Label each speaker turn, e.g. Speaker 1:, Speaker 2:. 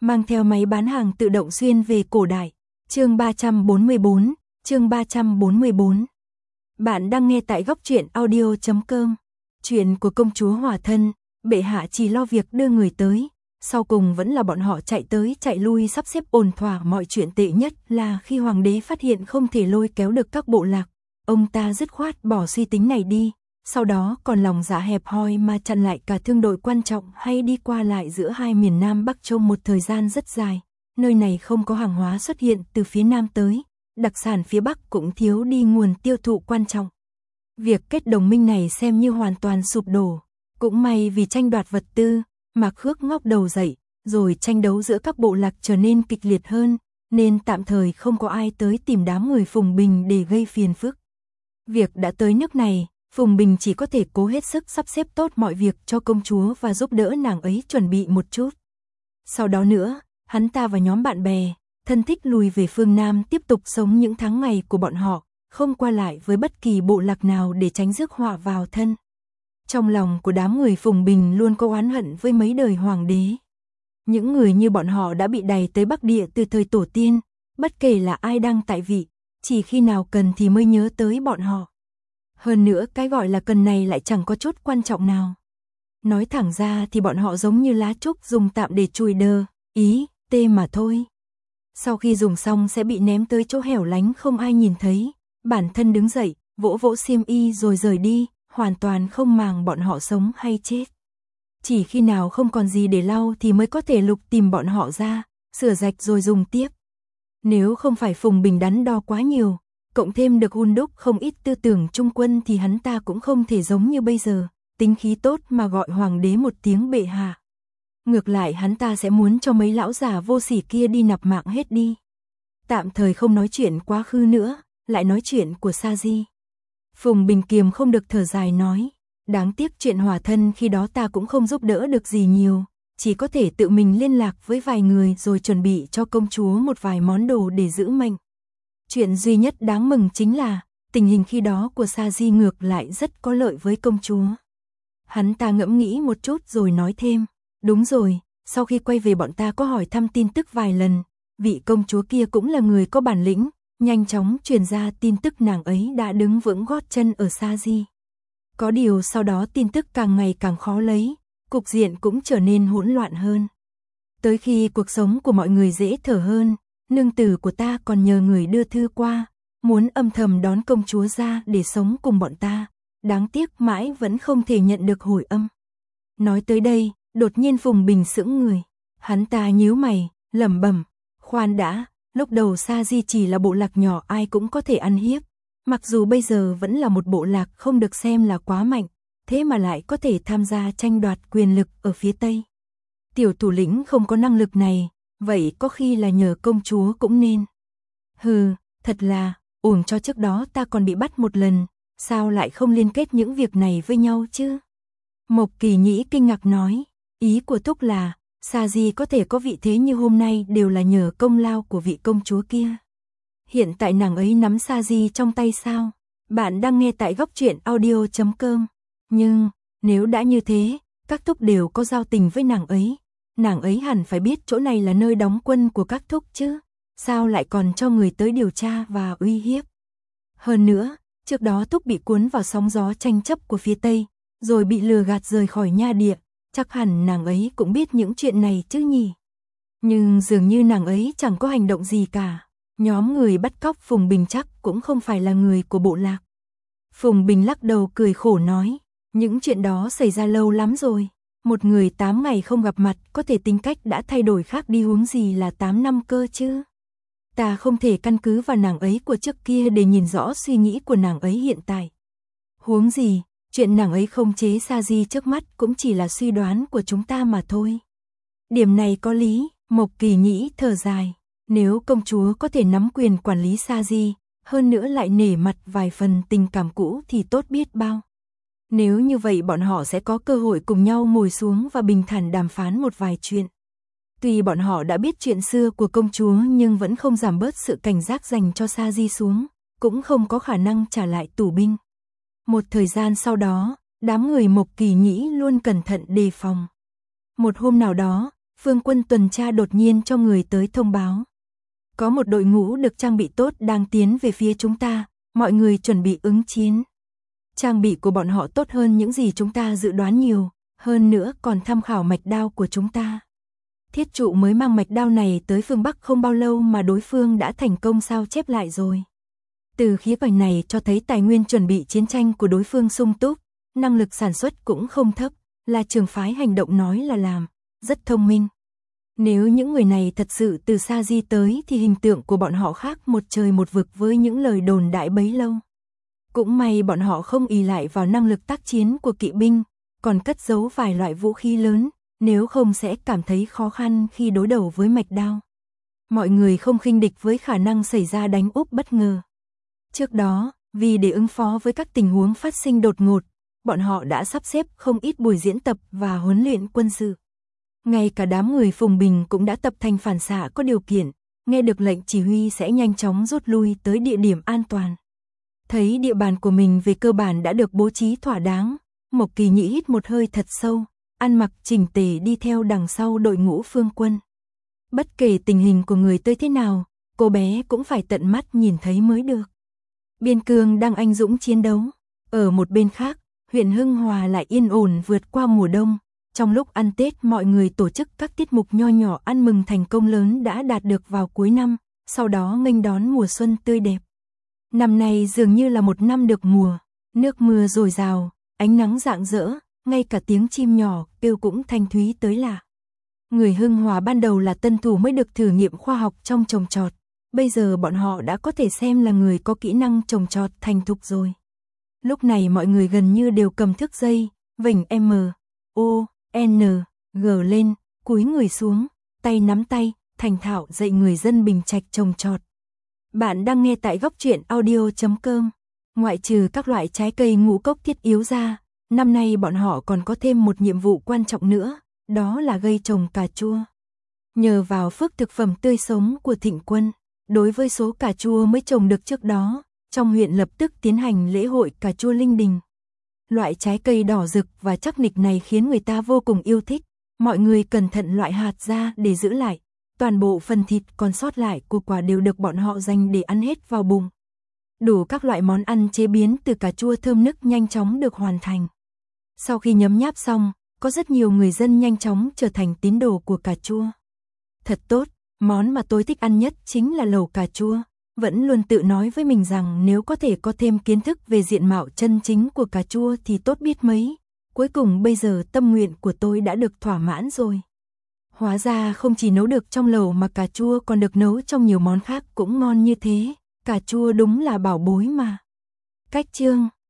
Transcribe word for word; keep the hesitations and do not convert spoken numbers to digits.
Speaker 1: mang theo máy bán hàng tự động xuyên về cổ đại. Chương ba trăm bốn mươi bốn, chương ba trăm bốn mươi bốn. Bạn đang nghe tại góc truyện audio chấm com. Chuyện của công chúa Hỏa Thân, bệ hạ chỉ lo việc đưa người tới, sau cùng vẫn là bọn họ chạy tới chạy lui sắp xếp ổn thỏa mọi chuyện. Tệ nhất là khi hoàng đế phát hiện không thể lôi kéo được các bộ lạc, ông ta dứt khoát bỏ suy tính này đi, sau đó còn lòng dạ hẹp hòi mà chặn lại cả thương đội quan trọng hay đi qua lại giữa hai miền Nam Bắc trong một thời gian rất dài. Nơi này không có hàng hóa xuất hiện từ phía Nam tới, đặc sản phía Bắc cũng thiếu đi nguồn tiêu thụ quan trọng. Việc kết đồng minh này xem như hoàn toàn sụp đổ. Cũng may vì tranh đoạt vật tư, Mạc Khước ngóc đầu dậy, rồi tranh đấu giữa các bộ lạc trở nên kịch liệt hơn, nên tạm thời không có ai tới tìm đám người Phùng Bình để gây phiền phức. Việc đã tới nước này, Phùng Bình chỉ có thể cố hết sức sắp xếp tốt mọi việc cho công chúa và giúp đỡ nàng ấy chuẩn bị một chút. Sau đó nữa, hắn ta và nhóm bạn bè, thân thích lùi về phương Nam tiếp tục sống những tháng ngày của bọn họ, không qua lại với bất kỳ bộ lạc nào để tránh rước họa vào thân. Trong lòng của đám người Phùng Bình luôn có oán hận với mấy đời hoàng đế. Những người như bọn họ đã bị đày tới Bắc Địa từ thời tổ tiên, bất kể là ai đang tại vị, chỉ khi nào cần thì mới nhớ tới bọn họ. Hơn nữa cái gọi là cần này lại chẳng có chút quan trọng nào. Nói thẳng ra thì bọn họ giống như lá trúc dùng tạm để chùi đơ, ý, tê mà thôi. Sau khi dùng xong sẽ bị ném tới chỗ hẻo lánh không ai nhìn thấy, bản thân đứng dậy, vỗ vỗ xiêm y rồi rời đi, hoàn toàn không màng bọn họ sống hay chết. Chỉ khi nào không còn gì để lau thì mới có thể lục tìm bọn họ ra, sửa rạch rồi dùng tiếp. Nếu không phải Phùng Bình đắn đo quá nhiều, cộng thêm được hun đúc không ít tư tưởng trung quân thì hắn ta cũng không thể giống như bây giờ, tính khí tốt mà gọi hoàng đế một tiếng bệ hạ. Ngược lại hắn ta sẽ muốn cho mấy lão già vô sỉ kia đi nạp mạng hết đi. Tạm thời không nói chuyện quá khứ nữa, lại nói chuyện của Sa Di. Phùng Bình kiềm không được thở dài nói, đáng tiếc chuyện Hỏa Thân khi đó ta cũng không giúp đỡ được gì nhiều, chỉ có thể tự mình liên lạc với vài người rồi chuẩn bị cho công chúa một vài món đồ để giữ mệnh. Chuyện duy nhất đáng mừng chính là, tình hình khi đó của Sa Di ngược lại rất có lợi với công chúa. Hắn ta ngẫm nghĩ một chút rồi nói thêm, đúng rồi, sau khi quay về bọn ta có hỏi thăm tin tức vài lần, vị công chúa kia cũng là người có bản lĩnh, nhanh chóng truyền ra tin tức nàng ấy đã đứng vững gót chân ở Sa Di. Có điều sau đó tin tức càng ngày càng khó lấy, cục diện cũng trở nên hỗn loạn hơn. Tới khi cuộc sống của mọi người dễ thở hơn, nương tử của ta còn nhờ người đưa thư qua, muốn âm thầm đón công chúa ra để sống cùng bọn ta, đáng tiếc mãi vẫn không thể nhận được hồi âm. Nói tới đây, đột nhiên Phùng Bình sững người, hắn ta nhíu mày, lẩm bẩm, khoan đã, lúc đầu Sa Di chỉ là bộ lạc nhỏ ai cũng có thể ăn hiếp, mặc dù bây giờ vẫn là một bộ lạc không được xem là quá mạnh, thế mà lại có thể tham gia tranh đoạt quyền lực ở phía Tây. Tiểu thủ lĩnh không có năng lực này, vậy có khi là nhờ công chúa cũng nên. Hừ, thật là, uổng cho trước đó ta còn bị bắt một lần, sao lại không liên kết những việc này với nhau chứ? Mộc Kỳ Nhĩ kinh ngạc nói, ý của Thúc là, Sa Di có thể có vị thế như hôm nay đều là nhờ công lao của vị công chúa kia. Hiện tại nàng ấy nắm Sa Di trong tay sao? Bạn đang nghe tại góc truyện audio chấm com. Nhưng, nếu đã như thế, các Thúc đều có giao tình với nàng ấy. Nàng ấy hẳn phải biết chỗ này là nơi đóng quân của các Thúc chứ. Sao lại còn cho người tới điều tra và uy hiếp? Hơn nữa, trước đó Thúc bị cuốn vào sóng gió tranh chấp của phía Tây, rồi bị lừa gạt rời khỏi nha địa. Chắc hẳn nàng ấy cũng biết những chuyện này chứ nhỉ. Nhưng dường như nàng ấy chẳng có hành động gì cả. Nhóm người bắt cóc Phùng Bình chắc cũng không phải là người của bộ lạc. Phùng Bình lắc đầu cười khổ nói, những chuyện đó xảy ra lâu lắm rồi. Một người tám ngày không gặp mặt có thể tính cách đã thay đổi khác đi huống gì là tám năm cơ chứ. Ta không thể căn cứ vào nàng ấy của trước kia để nhìn rõ suy nghĩ của nàng ấy hiện tại. Huống gì, chuyện nàng ấy không chế Sa Di trước mắt cũng chỉ là suy đoán của chúng ta mà thôi. Điểm này có lý, Mộc Kỳ Nhĩ thở dài. Nếu công chúa có thể nắm quyền quản lý Sa Di, hơn nữa lại nể mặt vài phần tình cảm cũ thì tốt biết bao. Nếu như vậy bọn họ sẽ có cơ hội cùng nhau ngồi xuống và bình thản đàm phán một vài chuyện. Tuy bọn họ đã biết chuyện xưa của công chúa nhưng vẫn không giảm bớt sự cảnh giác dành cho Sa Di xuống, cũng không có khả năng trả lại tù binh. Một thời gian sau đó, đám người Mộc Kỳ Nhĩ luôn cẩn thận đề phòng. Một hôm nào đó, Phương quân tuần tra đột nhiên cho người tới thông báo. Có một đội ngũ được trang bị tốt đang tiến về phía chúng ta, mọi người chuẩn bị ứng chiến. Trang bị của bọn họ tốt hơn những gì chúng ta dự đoán nhiều, hơn nữa còn tham khảo mạch đao của chúng ta. Thiết trụ mới mang mạch đao này tới phương Bắc không bao lâu mà đối phương đã thành công sao chép lại rồi. Từ khía cạnh này cho thấy tài nguyên chuẩn bị chiến tranh của đối phương sung túc, năng lực sản xuất cũng không thấp, là trường phái hành động nói là làm, rất thông minh. Nếu những người này thật sự từ xa di tới thì hình tượng của bọn họ khác một trời một vực với những lời đồn đại bấy lâu. Cũng may bọn họ không ỷ lại vào năng lực tác chiến của kỵ binh, còn cất giấu vài loại vũ khí lớn, nếu không sẽ cảm thấy khó khăn khi đối đầu với mạch đao. Mọi người không khinh địch với khả năng xảy ra đánh úp bất ngờ. Trước đó, vì để ứng phó với các tình huống phát sinh đột ngột, bọn họ đã sắp xếp không ít buổi diễn tập và huấn luyện quân sự. Ngay cả đám người Phùng Bình cũng đã tập thành phản xạ có điều kiện, nghe được lệnh chỉ huy sẽ nhanh chóng rút lui tới địa điểm an toàn. Thấy địa bàn của mình về cơ bản đã được bố trí thỏa đáng, Mộc Kỳ Nhĩ hít một hơi thật sâu, ăn mặc chỉnh tề đi theo đằng sau đội ngũ Phương quân. Bất kể tình hình của người tới thế nào, cô bé cũng phải tận mắt nhìn thấy mới được. Biên Cương đang anh dũng chiến đấu, ở một bên khác, huyện Hưng Hòa lại yên ổn vượt qua mùa đông. Trong lúc ăn Tết mọi người tổ chức các tiết mục nho nhỏ ăn mừng thành công lớn đã đạt được vào cuối năm, sau đó nghênh đón mùa xuân tươi đẹp. Năm nay dường như là một năm được mùa, nước mưa dồi dào, ánh nắng rạng rỡ, ngay cả tiếng chim nhỏ kêu cũng thanh thúy tới lạ. Người Hưng Hòa ban đầu là tân thủ mới được thử nghiệm khoa học trong trồng trọt, bây giờ bọn họ đã có thể xem là người có kỹ năng trồng trọt thành thục rồi. Lúc này mọi người gần như đều cầm thước dây, vểnh M, O, N, G lên, cúi người xuống, tay nắm tay, thành thạo dạy người dân Bình Trạch trồng trọt. Bạn đang nghe tại góc truyện audio chấm com. Ngoại trừ các loại trái cây ngũ cốc thiết yếu ra, năm nay bọn họ còn có thêm một nhiệm vụ quan trọng nữa, đó là gây trồng cà chua. Nhờ vào phước thực phẩm tươi sống của Thịnh Quân, đối với số cà chua mới trồng được trước đó, trong huyện lập tức tiến hành lễ hội cà chua linh đình. Loại trái cây đỏ rực và chắc nịch này khiến người ta vô cùng yêu thích, mọi người cẩn thận loại hạt ra để giữ lại, toàn bộ phần thịt còn sót lại của quả đều được bọn họ dành để ăn hết vào bụng. Đủ các loại món ăn chế biến từ cà chua thơm nức nhanh chóng được hoàn thành. Sau khi nhấm nháp xong, có rất nhiều người dân nhanh chóng trở thành tín đồ của cà chua. Thật tốt, món mà tôi thích ăn nhất chính là lẩu cà chua. Vẫn luôn tự nói với mình rằng nếu có thể có thêm kiến thức về diện mạo chân chính của cà chua thì tốt biết mấy. Cuối cùng bây giờ tâm nguyện của tôi đã được thỏa mãn rồi. Hóa ra không chỉ nấu được trong lẩu mà cà chua còn được nấu trong nhiều món khác cũng ngon như thế. Cà chua đúng là bảo bối mà. Cách chương